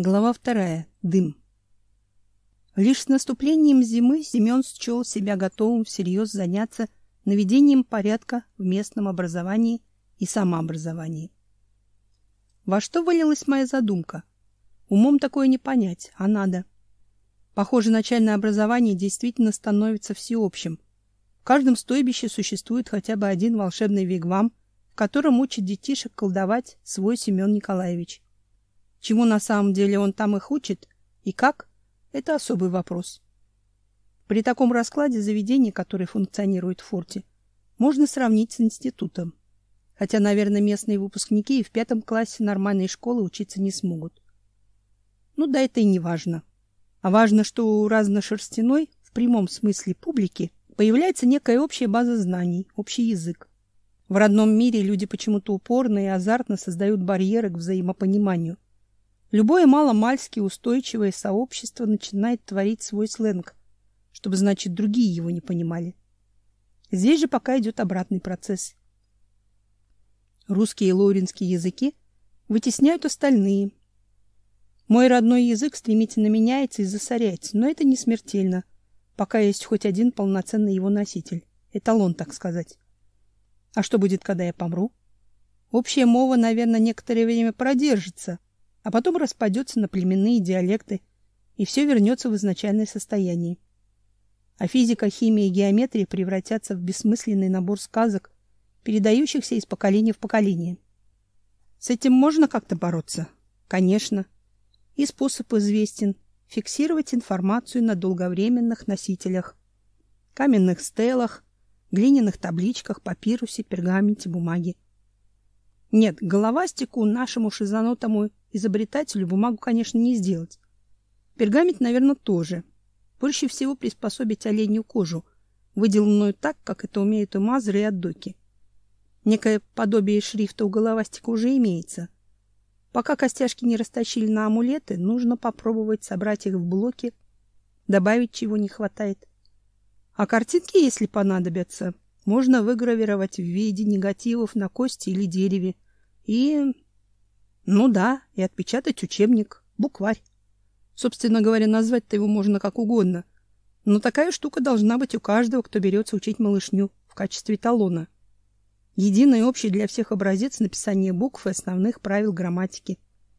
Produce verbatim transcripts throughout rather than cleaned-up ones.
Глава вторая. Дым. Лишь с наступлением зимы Семен счел себя готовым всерьез заняться наведением порядка в местном образовании и самообразовании. Во что вылилась моя задумка? Умом такое не понять, а надо. Похоже, начальное образование действительно становится всеобщим. В каждом стойбище существует хотя бы один волшебный вигвам, в котором учит детишек колдовать свой Семен Николаевич. Чему на самом деле он там их учит и как — это особый вопрос. При таком раскладе заведение, которое функционирует в форте, можно сравнить с институтом. Хотя, наверное, местные выпускники и в пятом классе нормальной школы учиться не смогут. Ну да, это и не важно. А важно, что у разношерстяной, в прямом смысле публики, появляется некая общая база знаний, общий язык. В родном мире люди почему-то упорно и азартно создают барьеры к взаимопониманию. Любое маломальски устойчивое сообщество начинает творить свой сленг, чтобы, значит, другие его не понимали. Здесь же пока идет обратный процесс. Русский и лоуринский языки вытесняют остальные. Мой родной язык стремительно меняется и засоряется, но это не смертельно, пока есть хоть один полноценный его носитель, эталон, так сказать. А что будет, когда я помру? Общая мова, наверное, некоторое время продержится, а потом распадется на племенные диалекты, и все вернется в изначальное состояние. А физика, химия и геометрия превратятся в бессмысленный набор сказок, передающихся из поколения в поколение. С этим можно как-то бороться? Конечно. И способ известен — фиксировать информацию на долговременных носителях, каменных стелах, глиняных табличках, папирусе, пергаменте, бумаге. Нет, головастику, нашему шизанутому изобретателю, бумагу, конечно, не сделать. Пергамент, наверное, тоже. Проще всего приспособить оленью кожу, выделанную так, как это умеют и мазры, и аддоки. Некое подобие шрифта у головастика уже имеется. Пока костяшки не растащили на амулеты, нужно попробовать собрать их в блоки, добавить, чего не хватает. А картинки, если понадобятся, можно выгравировать в виде негативов на кости или дереве. И, ну да, и отпечатать учебник, букварь. Собственно говоря, назвать-то его можно как угодно. Но такая штука должна быть у каждого, кто берется учить малышню, в качестве эталона. Единый общий для всех образец написания букв и основных правил грамматики.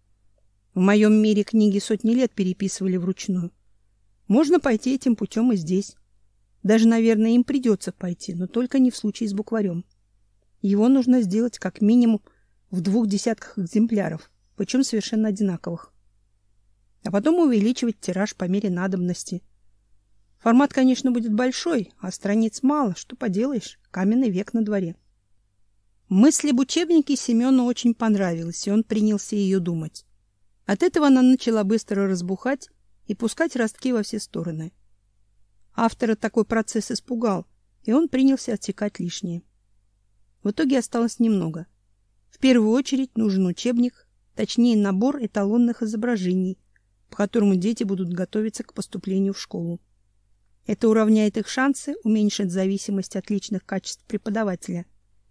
В моем мире книги сотни лет переписывали вручную. Можно пойти этим путем и здесь. Даже, наверное, им придется пойти, но только не в случае с букварем. Его нужно сделать как минимум в двух десятках экземпляров, причем совершенно одинаковых. А потом увеличивать тираж по мере надобности. Формат, конечно, будет большой, а страниц мало, что поделаешь, каменный век на дворе. Мысль об учебнике Семену очень понравилась, и он принялся ее думать. От этого она начала быстро разбухать и пускать ростки во все стороны. Автора такой процесс испугал, и он принялся отсекать лишнее. В итоге осталось немного. В первую очередь нужен учебник, точнее набор эталонных изображений, по которому дети будут готовиться к поступлению в школу. Это уравняет их шансы, уменьшит зависимость от личных качеств преподавателя.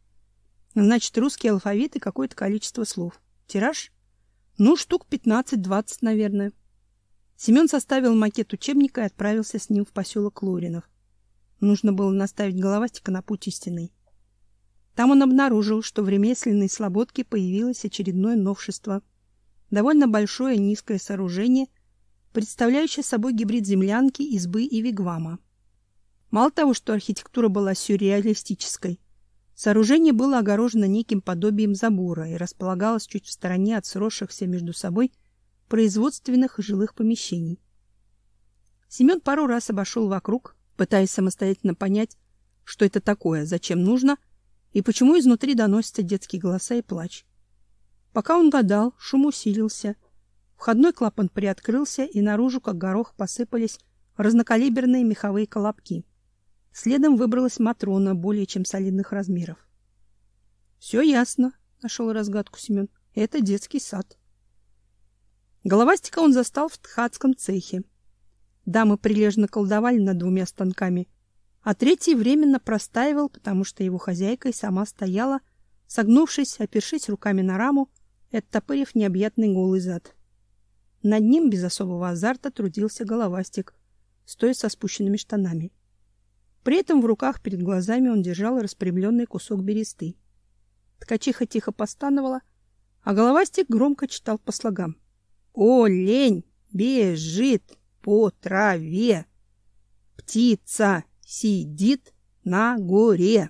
Значит, русский алфавит и какое-то количество слов. Тираж? Ну, штук пятнадцать-двадцать, наверное. Семен составил макет учебника и отправился с ним в поселок Лоринов. Нужно было наставить головастика на путь истинный. Там он обнаружил, что в ремесленной слободке появилось очередное новшество. Довольно большое низкое сооружение, представляющее собой гибрид землянки, избы и вигвама. Мало того, что архитектура была сюрреалистической, сооружение было огорожено неким подобием забора и располагалось чуть в стороне от сросшихся между собой производственных и жилых помещений. Семен пару раз обошел вокруг, пытаясь самостоятельно понять, что это такое, зачем нужно и почему изнутри доносятся детские голоса и плач. Пока он гадал, шум усилился. Входной клапан приоткрылся, и наружу, как горох, посыпались разнокалиберные меховые колобки. Следом выбралась Матрона более чем солидных размеров. — Все ясно, — нашел разгадку Семен. — Это детский сад. Головастика он застал в ткацком цехе. Дамы прилежно колдовали над двумя станками, а третий временно простаивал, потому что его хозяйка и сама стояла, согнувшись, опершись руками на раму и оттопырив необъятный голый зад. Над ним без особого азарта трудился головастик, стоя со спущенными штанами. При этом в руках перед глазами он держал распрямленный кусок бересты. Ткачиха тихо постановала, а головастик громко читал по слогам. «Олень бежит по траве, птица сидит на горе».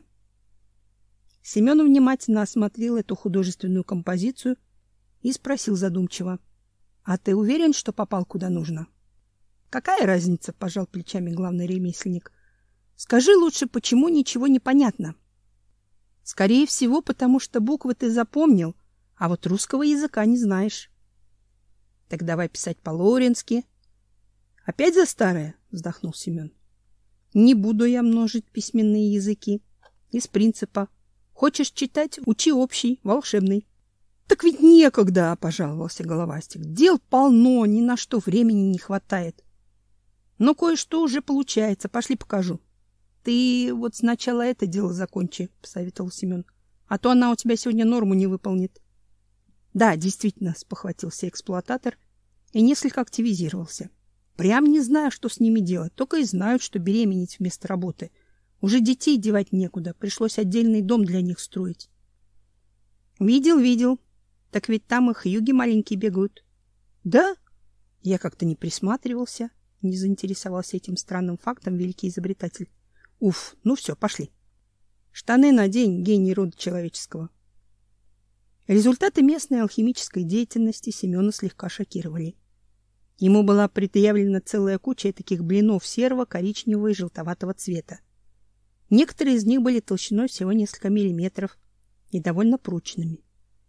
Семен внимательно осмотрел эту художественную композицию и спросил задумчиво: «А ты уверен, что попал куда нужно?» «Какая разница?» — пожал плечами главный ремесленник. «Скажи лучше, почему ничего не понятно?» «Скорее всего, потому что буквы ты запомнил, а вот русского языка не знаешь». «Так давай писать по-лоренски». «Опять за старое?» — вздохнул Семен. «Не буду я множить письменные языки. Из принципа. Хочешь читать — учи общий, волшебный». «Так ведь некогда!» — пожаловался головастик. «Дел полно, ни на что времени не хватает». «Но кое-что уже получается. Пошли покажу». «Ты вот сначала это дело закончи», — посоветовал Семен. «А то она у тебя сегодня норму не выполнит». «Да, действительно», — спохватился эксплуататор и несколько активизировался. «Прям не знаю, что с ними делать. Только и знают, что беременеть вместо работы. Уже детей девать некуда. Пришлось отдельный дом для них строить». «Видел, видел. Так ведь там их юги маленькие бегают». «Да?» Я как-то не присматривался, не заинтересовался этим странным фактом великий изобретатель. «Уф, ну все, пошли. Штаны надень, гений рода человеческого». Результаты местной алхимической деятельности Семена слегка шокировали. Ему была предъявлена целая куча таких блинов серого, коричневого и желтоватого цвета. Некоторые из них были толщиной всего несколько миллиметров и довольно прочными.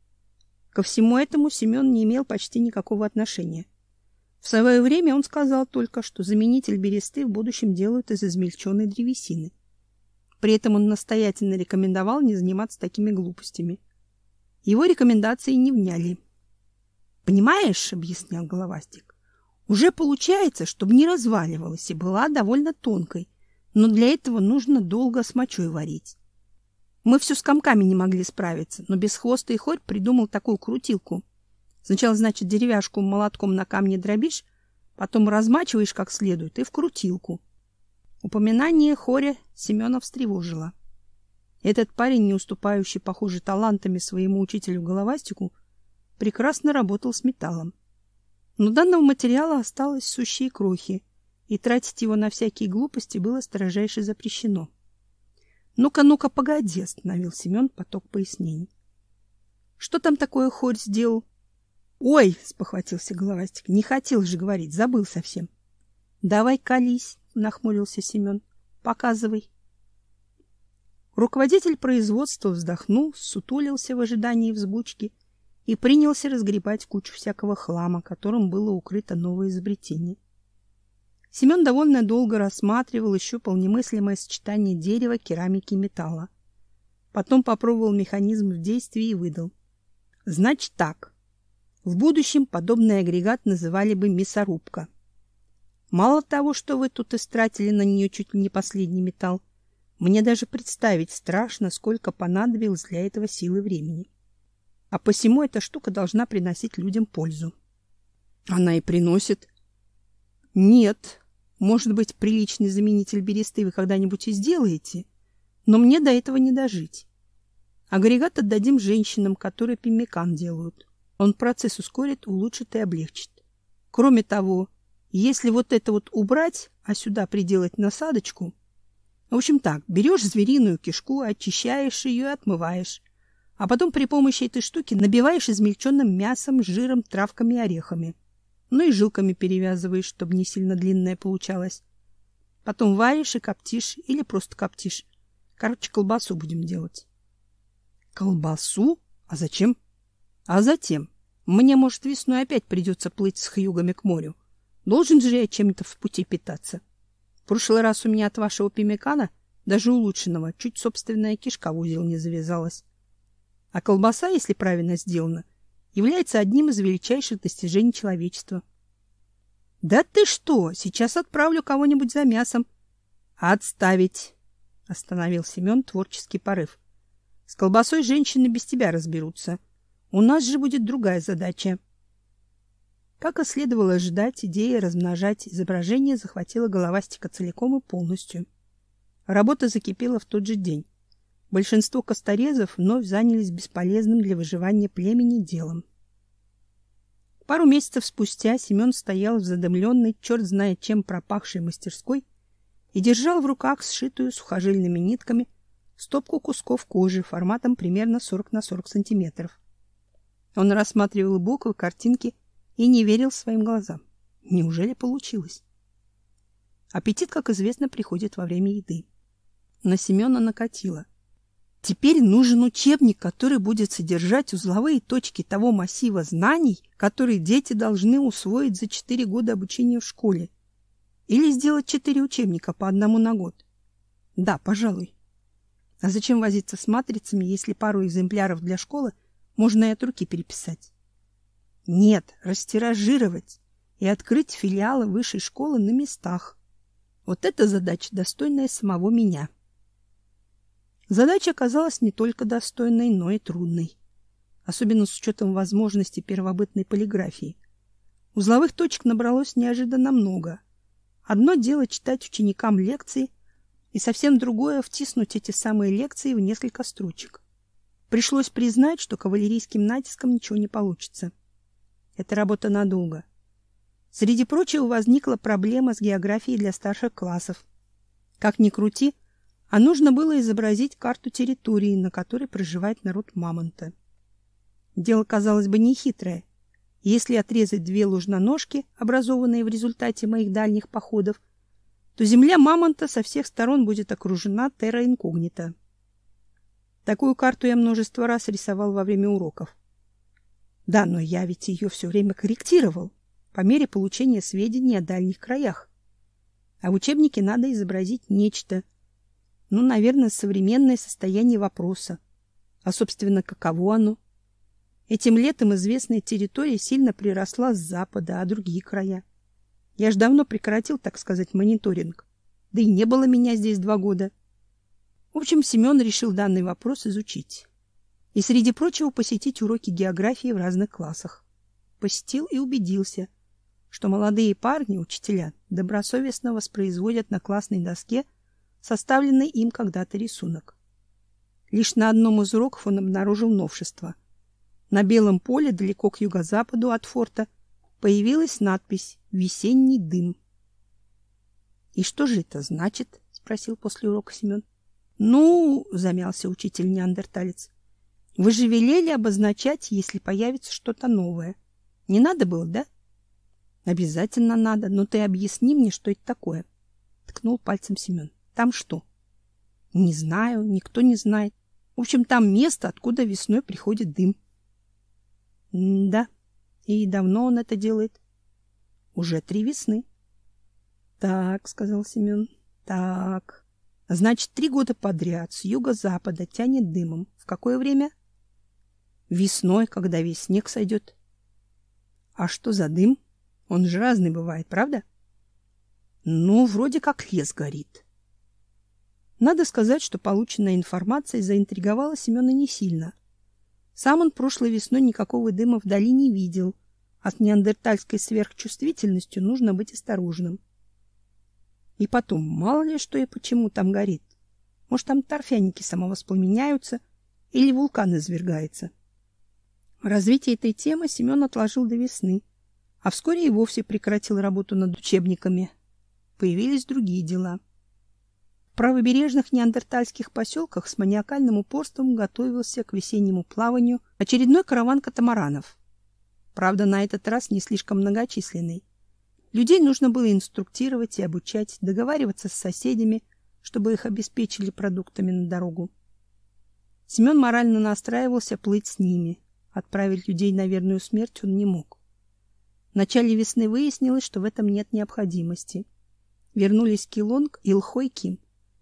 Ко всему этому Семен не имел почти никакого отношения. В свое время он сказал только, что заменитель бересты в будущем делают из измельченной древесины. При этом он настоятельно рекомендовал не заниматься такими глупостями. Его рекомендации не вняли. «Понимаешь, — объяснял головастик, — уже получается, чтобы не разваливалась и была довольно тонкой, но для этого нужно долго с мочой варить. Мы все с комками не могли справиться, но Бесхвостый хорь придумал такую крутилку. Сначала, значит, деревяшку молотком на камне дробишь, потом размачиваешь как следует и в крутилку». Упоминание хоря Семена встревожило. Этот парень, не уступающий, похоже, талантами своему учителю головастику, прекрасно работал с металлом. Но данного материала осталось сущие крохи, и тратить его на всякие глупости было строжайше запрещено. «Ну-ка, ну-ка, погоди!» — остановил Семен поток пояснений. «Что там такое хорь сделал?» «Ой!» — спохватился головастик. «Не хотел же говорить, забыл совсем». «Давай колись!» — нахмурился Семен. «Показывай». Руководитель производства вздохнул, сутулился в ожидании взбучки и принялся разгребать кучу всякого хлама, которым было укрыто новое изобретение. Семен довольно долго рассматривал и щупал немыслимое сочетание дерева, керамики и металла. Потом попробовал механизм в действии и выдал. «Значит так. В будущем подобный агрегат называли бы мясорубка. Мало того, что вы тут истратили на нее чуть ли не последний металл, мне даже представить страшно, сколько понадобилось для этого силы времени. А посему эта штука должна приносить людям пользу». «Она и приносит». «Нет. Может быть, приличный заменитель бересты вы когда-нибудь и сделаете, но мне до этого не дожить. Агрегат отдадим женщинам, которые пеммикан делают. Он процесс ускорит, улучшит и облегчит. Кроме того, если вот это вот убрать, а сюда приделать насадочку... В общем так, берешь звериную кишку, очищаешь ее и отмываешь, а потом при помощи этой штуки набиваешь измельченным мясом, жиром, травками и орехами. Ну и жилками перевязываешь, чтобы не сильно длинная получалась. Потом варишь и коптишь, или просто коптишь. Короче, колбасу будем делать». «Колбасу? А зачем?» «А затем. Мне, может, весной опять придется плыть с хьюгами к морю. Должен же я чем-то в пути питаться. В прошлый раз у меня от вашего пеммикана, даже улучшенного, чуть собственная кишка в узел не завязалась. А колбаса, если правильно сделана, является одним из величайших достижений человечества». «Да ты что? Сейчас отправлю кого-нибудь за мясом». «Отставить!» — остановил Семен творческий порыв. «С колбасой женщины без тебя разберутся. У нас же будет другая задача». Как и следовало ожидать, идея размножать изображение захватила головастика целиком и полностью. Работа закипела в тот же день. Большинство косторезов вновь занялись бесполезным для выживания племени делом. Пару месяцев спустя Семен стоял в задымленной, черт знает чем пропахшей мастерской и держал в руках сшитую сухожильными нитками стопку кусков кожи форматом примерно сорок на сорок сантиметров. Он рассматривал буквы, картинки и не верил своим глазам. Неужели получилось? Аппетит, как известно, приходит во время еды. На Семена накатило. Теперь нужен учебник, который будет содержать узловые точки того массива знаний, которые дети должны усвоить за четыре года обучения в школе. Или сделать четыре учебника по одному на год. Да, пожалуй. А зачем возиться с матрицами, если пару экземпляров для школы можно и от руки переписать? Нет, растиражировать и открыть филиалы высшей школы на местах. Вот эта задача, достойная самого меня. Задача оказалась не только достойной, но и трудной. Особенно с учетом возможности первобытной полиграфии. Узловых точек набралось неожиданно много. Одно дело читать ученикам лекции, и совсем другое — втиснуть эти самые лекции в несколько строчек. Пришлось признать, что кавалерийским натиском ничего не получится. Это работа надолго. Среди прочего возникла проблема с географией для старших классов. Как ни крути, а нужно было изобразить карту территории, на которой проживает народ мамонта. Дело, казалось бы, нехитрое. Если отрезать две ложноножки, образованные в результате моих дальних походов, то земля мамонта со всех сторон будет окружена терра инкогнита. Такую карту я множество раз рисовал во время уроков. Да, но я ведь ее все время корректировал по мере получения сведений о дальних краях. А в учебнике надо изобразить нечто, ну, наверное, современное состояние вопроса. А, собственно, каково оно? Этим летом известная территория сильно приросла с запада, а другие края? Я ж давно прекратил, так сказать, мониторинг. Да и не было меня здесь два года. В общем, Семен решил данный вопрос изучить. И, среди прочего, посетить уроки географии в разных классах. Посетил и убедился, что молодые парни, учителя, добросовестно воспроизводят на классной доске составленный им когда-то рисунок. Лишь на одном из уроков он обнаружил новшество. На белом поле, далеко к юго-западу от форта, появилась надпись «Весенний дым». «И что же это значит?» — спросил после урока Семен. «Ну, — замялся учитель-неандерталец, — вы же велели обозначать, если появится что-то новое. Не надо было, да?» «Обязательно надо, но ты объясни мне, что это такое», — ткнул пальцем Семен. «Там что?» «Не знаю, никто не знает. В общем, там место, откуда весной приходит дым». «Да, и давно он это делает?» «Уже три весны». «Так, — сказал Семен, — так. Значит, три года подряд с юго-запада тянет дымом. В какое время?» «Весной, когда весь снег сойдет». «А что за дым? Он же разный бывает, правда?» «Ну, вроде как лес горит». Надо сказать, что полученная информация заинтриговала Семена не сильно. Сам он прошлой весной никакого дыма вдали не видел. А с неандертальской сверхчувствительностью нужно быть осторожным. И потом, мало ли что и почему там горит. Может, там торфяники самовоспламеняются или вулкан извергается. Развитие этой темы Семен отложил до весны, а вскоре и вовсе прекратил работу над учебниками. Появились другие дела. В правобережных неандертальских поселках с маниакальным упорством готовился к весеннему плаванию очередной караван катамаранов. Правда, на этот раз не слишком многочисленный. Людей нужно было инструктировать и обучать, договариваться с соседями, чтобы их обеспечили продуктами на дорогу. Семен морально настраивался плыть с ними. Отправить людей на верную смерть он не мог. В начале весны выяснилось, что в этом нет необходимости. Вернулись Килонг и Лхой Ким.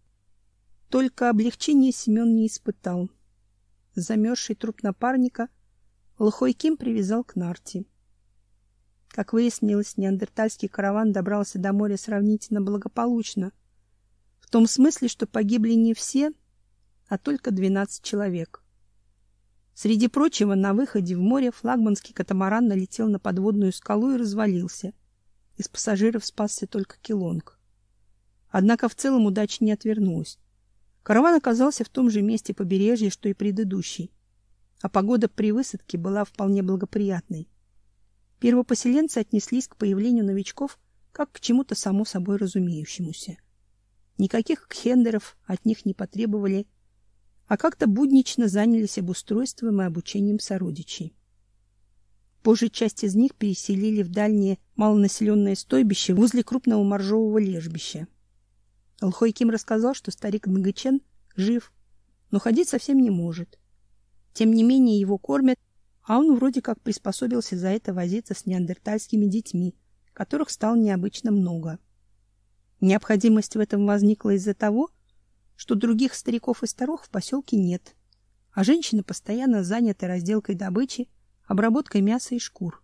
Только облегчения Семен не испытал. Замерзший труп напарника Лхой Ким привязал к нарте. Как выяснилось, неандертальский караван добрался до моря сравнительно благополучно. В том смысле, что погибли не все, а только двенадцать человек. Среди прочего, на выходе в море флагманский катамаран налетел на подводную скалу и развалился. Из пассажиров спасся только Келонг. Однако в целом удача не отвернулась. Караван оказался в том же месте побережья, что и предыдущий, а погода при высадке была вполне благоприятной. Первопоселенцы отнеслись к появлению новичков как к чему-то само собой разумеющемуся. Никаких кхендеров от них не потребовали, а как-то буднично занялись обустройством и обучением сородичей. Позже часть из них переселили в дальнее малонаселенное стойбище возле крупного моржового лежбища. Лхой-Ким рассказал, что старик Нгычен жив, но ходить совсем не может. Тем не менее его кормят, а он вроде как приспособился за это возиться с неандертальскими детьми, которых стало необычно много. Необходимость в этом возникла из-за того, что других стариков и старух в поселке нет, а женщины постоянно заняты разделкой добычи, обработкой мяса и шкур.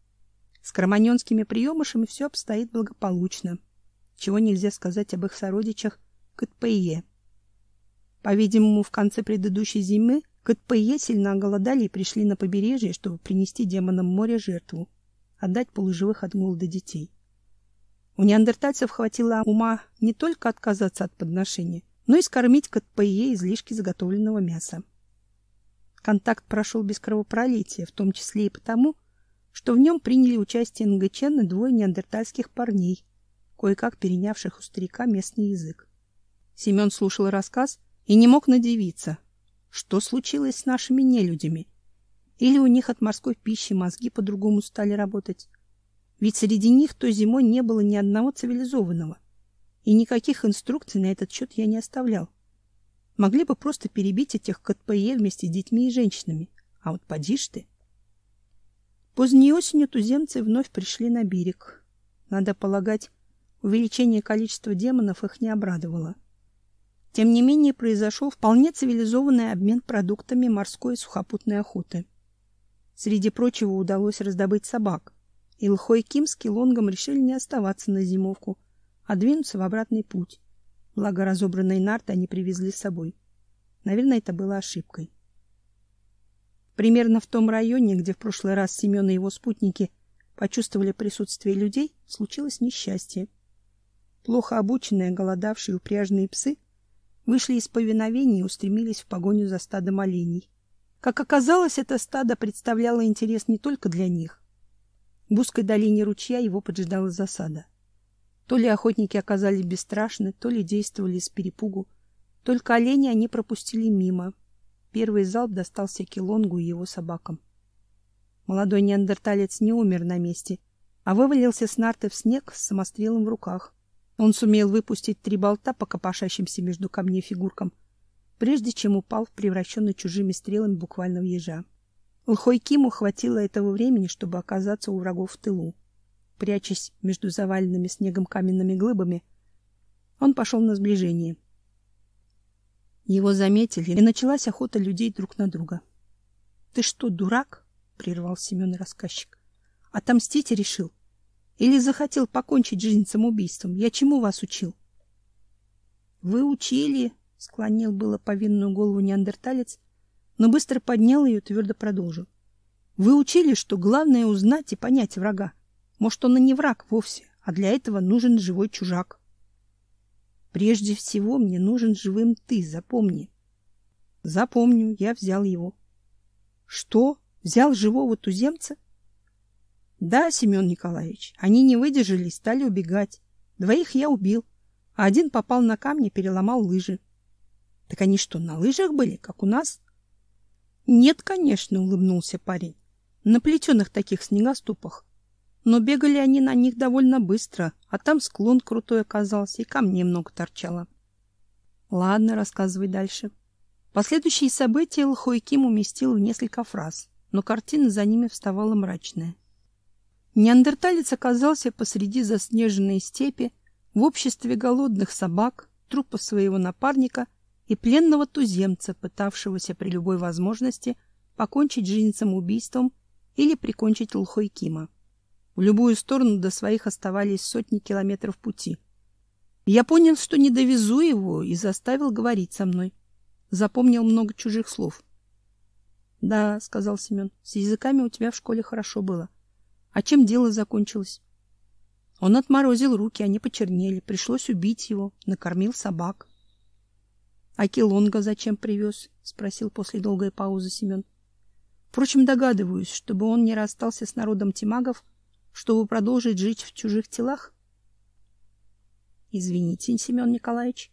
С кроманьонскими приемышами все обстоит благополучно, чего нельзя сказать об их сородичах Кытпэйе. По-видимому, в конце предыдущей зимы Кытпэйе сильно оголодали и пришли на побережье, чтобы принести демонам моря жертву, отдать полуживых от голода детей. У неандертальцев хватило ума не только отказаться от подношения, но и скормить Кытпэйе излишки заготовленного мяса. Контакт прошел без кровопролития, в том числе и потому, что в нем приняли участие Нгычен и двое неандертальских парней, кое-как перенявших у старика местный язык. Семен слушал рассказ и не мог надивиться, что случилось с нашими нелюдями. Или у них от морской пищи мозги по-другому стали работать. Ведь среди них той зимой не было ни одного цивилизованного, и никаких инструкций на этот счет я не оставлял. Могли бы просто перебить этих Кытпэйе вместе с детьми и женщинами, а вот поди ж ты. Поздней осенью туземцы вновь пришли на берег. Надо полагать, увеличение количества демонов их не обрадовало. Тем не менее, произошел вполне цивилизованный обмен продуктами морской и сухопутной охоты. Среди прочего удалось раздобыть собак, и Лхой-Ким с Келонгом решили не оставаться на зимовку, а двинуться в обратный путь. Благо разобранные нарты они привезли с собой. Наверное, это было ошибкой. Примерно в том районе, где в прошлый раз Семен и его спутники почувствовали присутствие людей, случилось несчастье. Плохо обученные, голодавшие упряжные псы вышли из повиновения и устремились в погоню за стадом оленей. Как оказалось, это стадо представляло интерес не только для них. В узкой долине ручья его поджидала засада. То ли охотники оказались бесстрашны, то ли действовали с перепугу. Только оленей они пропустили мимо. Первый залп достался Келонгу и его собакам. Молодой неандерталец не умер на месте, а вывалился с нарты в снег с самострелом в руках. Он сумел выпустить три болта по копошащимся между камней фигуркам, прежде чем упал в превращенный чужими стрелами буквально в ежа. Лхой-Киму хватило этого времени, чтобы оказаться у врагов в тылу. Прячась между заваленными снегом каменными глыбами, он пошел на сближение. Его заметили, и началась охота людей друг на друга. — Ты что, дурак? — прервал Семен рассказчик. — Отомстить решил? Или захотел покончить жизнь самоубийством? Я чему вас учил? — Вы учили, — склонил было повинную голову неандерталец, но быстро поднял ее и твердо продолжил. — Вы учили, что главное узнать и понять врага. Может, он и не враг вовсе, а для этого нужен живой чужак. Прежде всего мне нужен живым ты, запомни. Запомню, я взял его. Что? Взял живого туземца? Да, Семен Николаевич, они не выдержали и стали убегать. Двоих я убил, а один попал на камни и переломал лыжи. Так они что, на лыжах были, как у нас? Нет, конечно, улыбнулся парень. На плетеных таких снегоступах. Но бегали они на них довольно быстро, а там склон крутой оказался, и камней много торчало. Ладно, рассказывай дальше. Последующие события Лхой-Ким уместил в несколько фраз, но картина за ними вставала мрачная. Неандерталец оказался посреди заснеженной степи в обществе голодных собак, трупа своего напарника и пленного туземца, пытавшегося при любой возможности покончить жизнь самоубийством или прикончить Лхой-Кима. В любую сторону до своих оставались сотни километров пути. Я понял, что не довезу его, и заставил говорить со мной. Запомнил много чужих слов. — Да, — сказал Семен, — с языками у тебя в школе хорошо было. А чем дело закончилось? Он отморозил руки, они почернели. Пришлось убить его, накормил собак. — А Келонга зачем привез? — спросил после долгой паузы Семен. — Впрочем, догадываюсь, чтобы он не расстался с народом тимагов, чтобы продолжить жить в чужих телах. — Извините, Семен Николаевич.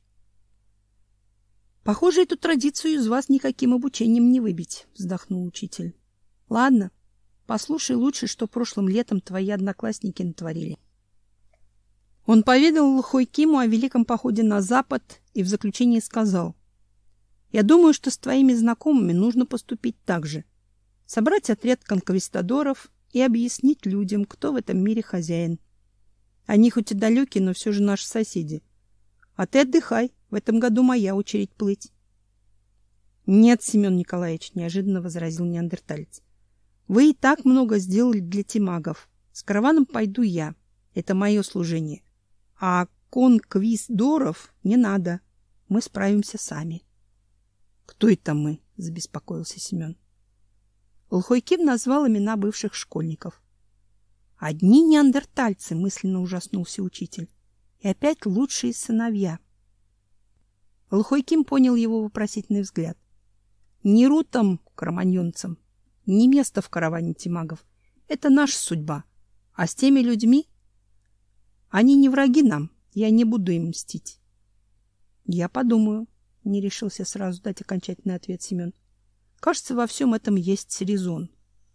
— Похоже, эту традицию из вас никаким обучением не выбить, — вздохнул учитель. — Ладно, послушай лучше, что прошлым летом твои одноклассники натворили. Он поведал Лхой-Киму о великом походе на запад и в заключении сказал: «Я думаю, что с твоими знакомыми нужно поступить так же. Собрать отряд конквистадоров и объяснить людям, кто в этом мире хозяин. Они хоть и далекие, но все же наши соседи. А ты отдыхай, в этом году моя очередь плыть». «Нет, Семен Николаевич», — неожиданно возразил неандерталец. «Вы и так много сделали для тимагов. С караваном пойду я. Это мое служение. А конквистадоров не надо. Мы справимся сами». «Кто это мы?» — забеспокоился Семен. Лхой-Ким назвал имена бывших школьников. «Одни неандертальцы», — мысленно ужаснулся учитель. «И опять лучшие сыновья». Лхой-Ким понял его вопросительный взгляд. «Ни рутам, кроманьонцам, ни место в караване тимагов. Это наша судьба. А с теми людьми... Они не враги нам, я не буду им мстить». «Я подумаю», — не решился сразу дать окончательный ответ Семен. «Кажется, во всем этом есть резон».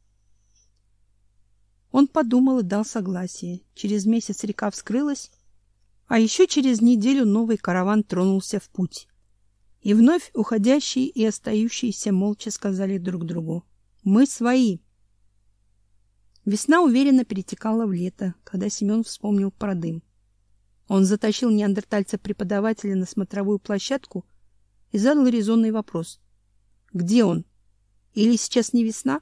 Он подумал и дал согласие. Через месяц река вскрылась, а еще через неделю новый караван тронулся в путь. И вновь уходящие и остающиеся молча сказали друг другу: «Мы свои». Весна уверенно перетекала в лето, когда Семен вспомнил про дым. Он затащил неандертальца-преподавателя на смотровую площадку и задал резонный вопрос: «Где он? Или сейчас не весна?»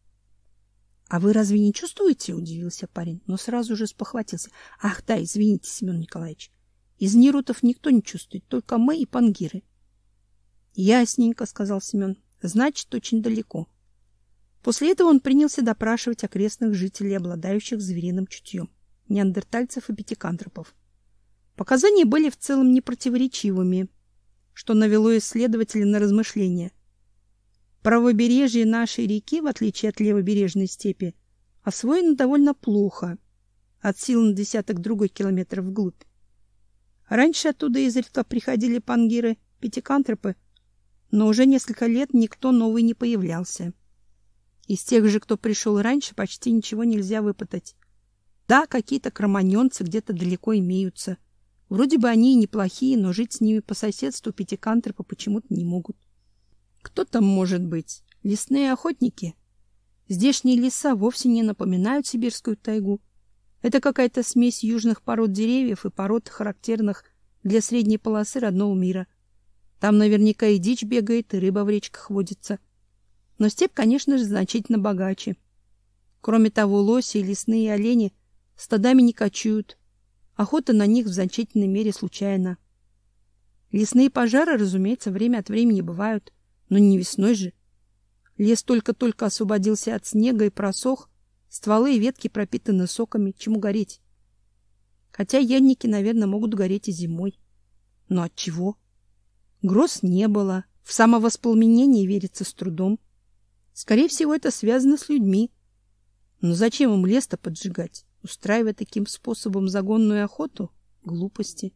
«А вы разве не чувствуете?» — удивился парень, но сразу же спохватился. «Ах да, извините, Семен Николаевич, из нерутов никто не чувствует, только мы и пангиры». «Ясненько», — сказал Семен, — «значит, очень далеко». После этого он принялся допрашивать окрестных жителей, обладающих звериным чутьем, неандертальцев и пятикантропов. Показания были в целом непротиворечивыми, что навело исследователя на размышления. Правобережье нашей реки, в отличие от левобережной степи, освоено довольно плохо, от сил на десяток другой километров вглубь. Раньше оттуда изредка приходили пангиры, пятикантропы, но уже несколько лет никто новый не появлялся. Из тех же, кто пришел раньше, почти ничего нельзя выпытать. Да, какие-то кроманьонцы где-то далеко имеются. Вроде бы они и неплохие, но жить с ними по соседству пятикантропы почему-то не могут. Кто там может быть? Лесные охотники? Здешние леса вовсе не напоминают сибирскую тайгу. Это какая-то смесь южных пород деревьев и пород, характерных для средней полосы родного мира. Там наверняка и дичь бегает, и рыба в речках водится. Но степь, конечно же, значительно богаче. Кроме того, лоси и лесные олени стадами не кочуют. Охота на них в значительной мере случайна. Лесные пожары, разумеется, время от времени бывают, но не весной же. Лес только-только освободился от снега и просох, стволы и ветки пропитаны соками, чему гореть? Хотя ельники, наверное, могут гореть и зимой. Но от чего? Гроз не было, в самовоспламенение верится с трудом. Скорее всего, это связано с людьми. Но зачем им лес-то поджигать, устраивая таким способом загонную охоту? Глупости.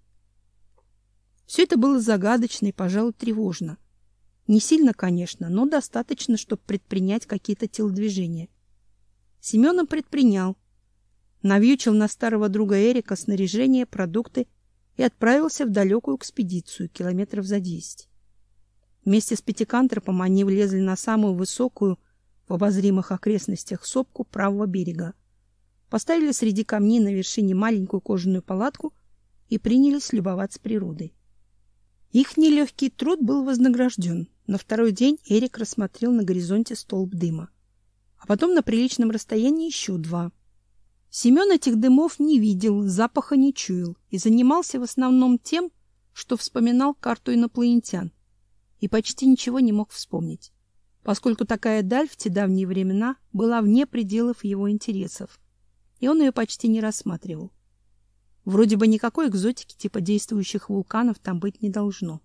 Все это было загадочно и, пожалуй, тревожно. Не сильно, конечно, но достаточно, чтобы предпринять какие-то телодвижения. Семен предпринял. Навьючил на старого друга Эрика снаряжение, продукты и отправился в далекую экспедицию, километров за десять. Вместе с пятикантропом они влезли на самую высокую в обозримых окрестностях сопку правого берега, поставили среди камней на вершине маленькую кожаную палатку и принялись любоваться природой. Их нелегкий труд был вознагражден. На второй день Эрик рассмотрел на горизонте столб дыма, а потом на приличном расстоянии еще два. Семен этих дымов не видел, запаха не чуял и занимался в основном тем, что вспоминал карту инопланетян, и почти ничего не мог вспомнить. поскольку такая даль в те давние времена была вне пределов его интересов, и он ее почти не рассматривал. Вроде бы никакой экзотики типа действующих вулканов там быть не должно.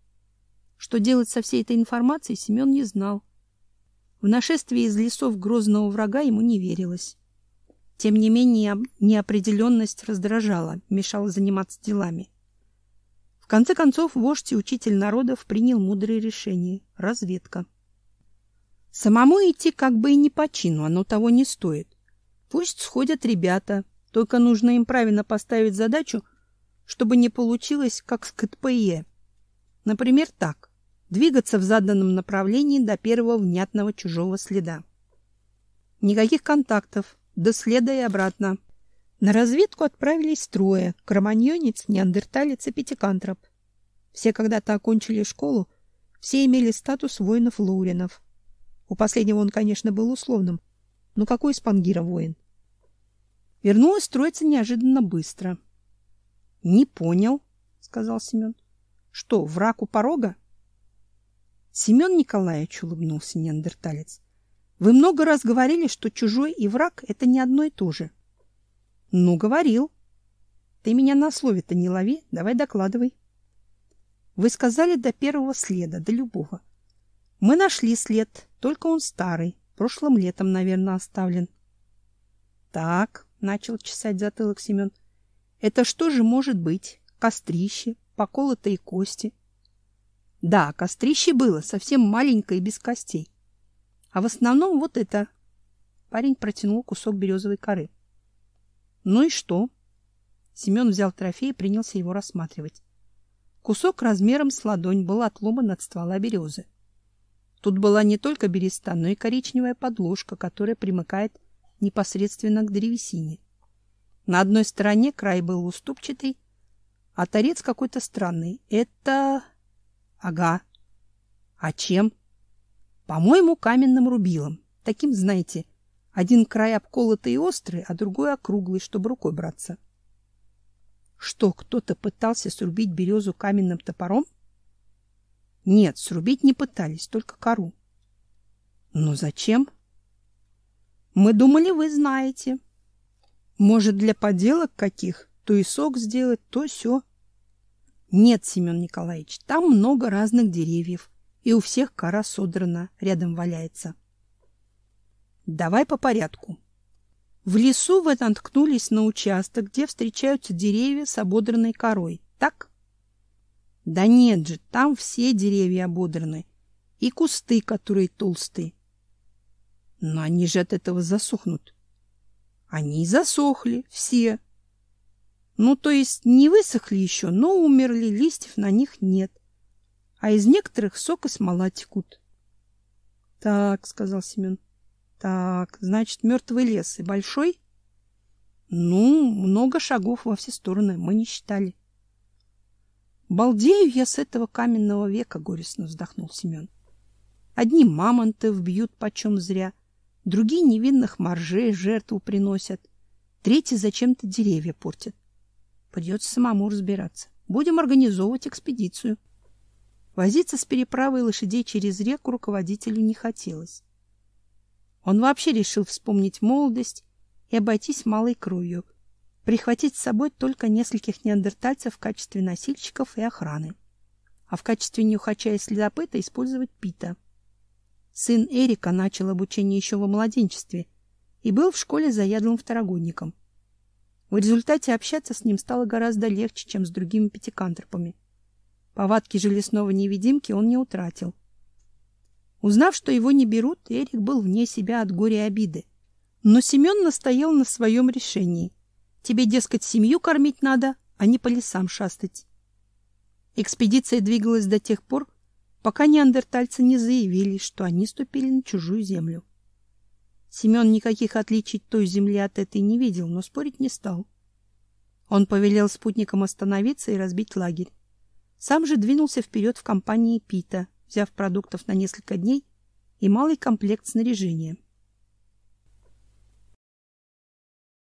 Что делать со всей этой информацией, Семен не знал. В нашествие из лесов грозного врага ему не верилось. Тем не менее, неопределенность раздражала, мешала заниматься делами. В конце концов, вождь и учитель народов принял мудрое решение — разведка. Самому идти как бы и не по чину, оно того не стоит. Пусть сходят ребята, только нужно им правильно поставить задачу, чтобы не получилось, как с КТПЕ. Например, так. Двигаться в заданном направлении до первого внятного чужого следа. Никаких контактов, до следа и обратно. На разведку отправились трое — кроманьонец, неандерталец и пятикантроп. Все когда-то окончили школу, все имели статус воинов-лауринов. У последнего он, конечно, был условным, но какой из Пангира воин? Вернулась троица неожиданно быстро. — Не понял, — сказал Семен. — Что, враг у порога? — Семен Николаевич, — улыбнулся неандерталец, — вы много раз говорили, что чужой и враг — это не одно и то же. — Ну, говорил. Ты меня на слове-то не лови, давай докладывай. Вы сказали до первого следа, до любого. Мы нашли след, только он старый, прошлым летом, наверное, оставлен. — Так, — начал чесать затылок Семен, — это что же может быть? Кострище, поколотые кости. Да, кострище было, совсем маленькое и без костей. А в основном вот это. Парень протянул кусок березовой коры. Ну и что? Семен взял трофей и принялся его рассматривать. Кусок размером с ладонь был отломан от ствола березы. Тут была не только береста, но и коричневая подложка, которая примыкает непосредственно к древесине. На одной стороне край был уступчатый, а торец какой-то странный. Это... Ага. А чем? По-моему, каменным рубилом. Таким, знаете, один край обколотый и острый, а другой округлый, чтобы рукой браться. Что, кто-то пытался срубить березу каменным топором? Нет, срубить не пытались, только кору. Но зачем? Мы думали, вы знаете. Может, для поделок каких? То и сок сделать, то сё. Нет, Семен Николаевич, там много разных деревьев, и у всех кора содрана, рядом валяется. Давай по порядку. В лесу вы наткнулись на участок, где встречаются деревья с ободранной корой, так? Да нет же, там все деревья ободраны, и кусты, которые толстые. Но они же от этого засохнут. Они и засохли, все. Ну, то есть не высохли еще, но умерли, листьев на них нет. А из некоторых сок и смола текут. — Так, — сказал Семен. — Так, значит, мертвый лес и большой? — Ну, много шагов во все стороны, мы не считали. — Балдею я с этого каменного века, — горестно вздохнул Семен. Одни мамонтов бьют почем зря, другие невинных моржей жертву приносят, третьи зачем-то деревья портят. Придется самому разбираться. Будем организовывать экспедицию. Возиться с переправой лошадей через реку руководителю не хотелось. Он вообще решил вспомнить молодость и обойтись малой кровью, прихватить с собой только нескольких неандертальцев в качестве носильщиков и охраны, а в качестве нюхача и следопыта использовать Пита. Сын Эрика начал обучение еще во младенчестве и был в школе заядлым второгодником. В результате общаться с ним стало гораздо легче, чем с другими пятикантропами. Повадки же лесного невидимки он не утратил. Узнав, что его не берут, Эрик был вне себя от горя и обиды. Но Семен настоял на своем решении. Тебе, дескать, семью кормить надо, а не по лесам шастать. Экспедиция двигалась до тех пор, пока неандертальцы не заявили, что они ступили на чужую землю. Семен никаких отличий той земли от этой не видел, но спорить не стал. Он повелел спутникам остановиться и разбить лагерь. Сам же двинулся вперед в компании Пита, взяв продуктов на несколько дней и малый комплект снаряжения.